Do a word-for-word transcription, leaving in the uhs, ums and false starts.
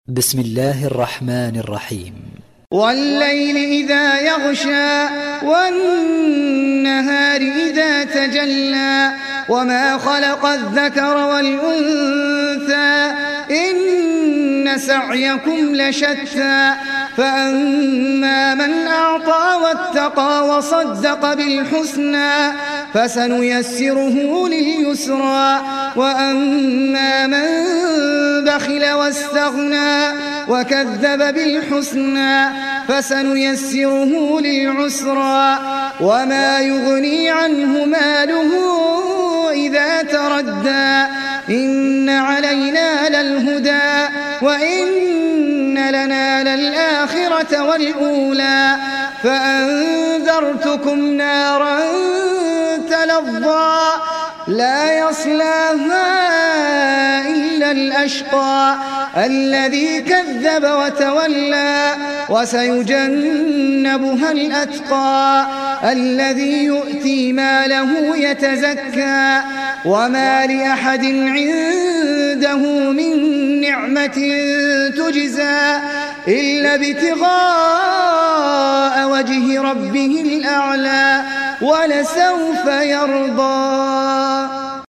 بسم الله الرحمن الرحيم. والليل إذا يغشى والنهار إذا تجلى وما خلق الذكر والأنثى إن سعيكم لشتى فأما من أعطى واتقى وصدق بالحسنى فسنيسره لليسرى وأما من بخل واستغنى وكذب بالحسنى فسنيسره للعسرى وما يغني عنه ماله إذا تردى إن علينا للهدى وإن لنا للآخرة والأولى فأنذرتكم نارا تلظى لا يصلاها إلا الأشقى الذي كذب وتولى وسيجنبها الأتقى الذي يؤتي ماله يتزكى وما لأحد عنده من نعمة تجزى إلا ابتغاء وجه ربه الأعلى ولسوف يرضى.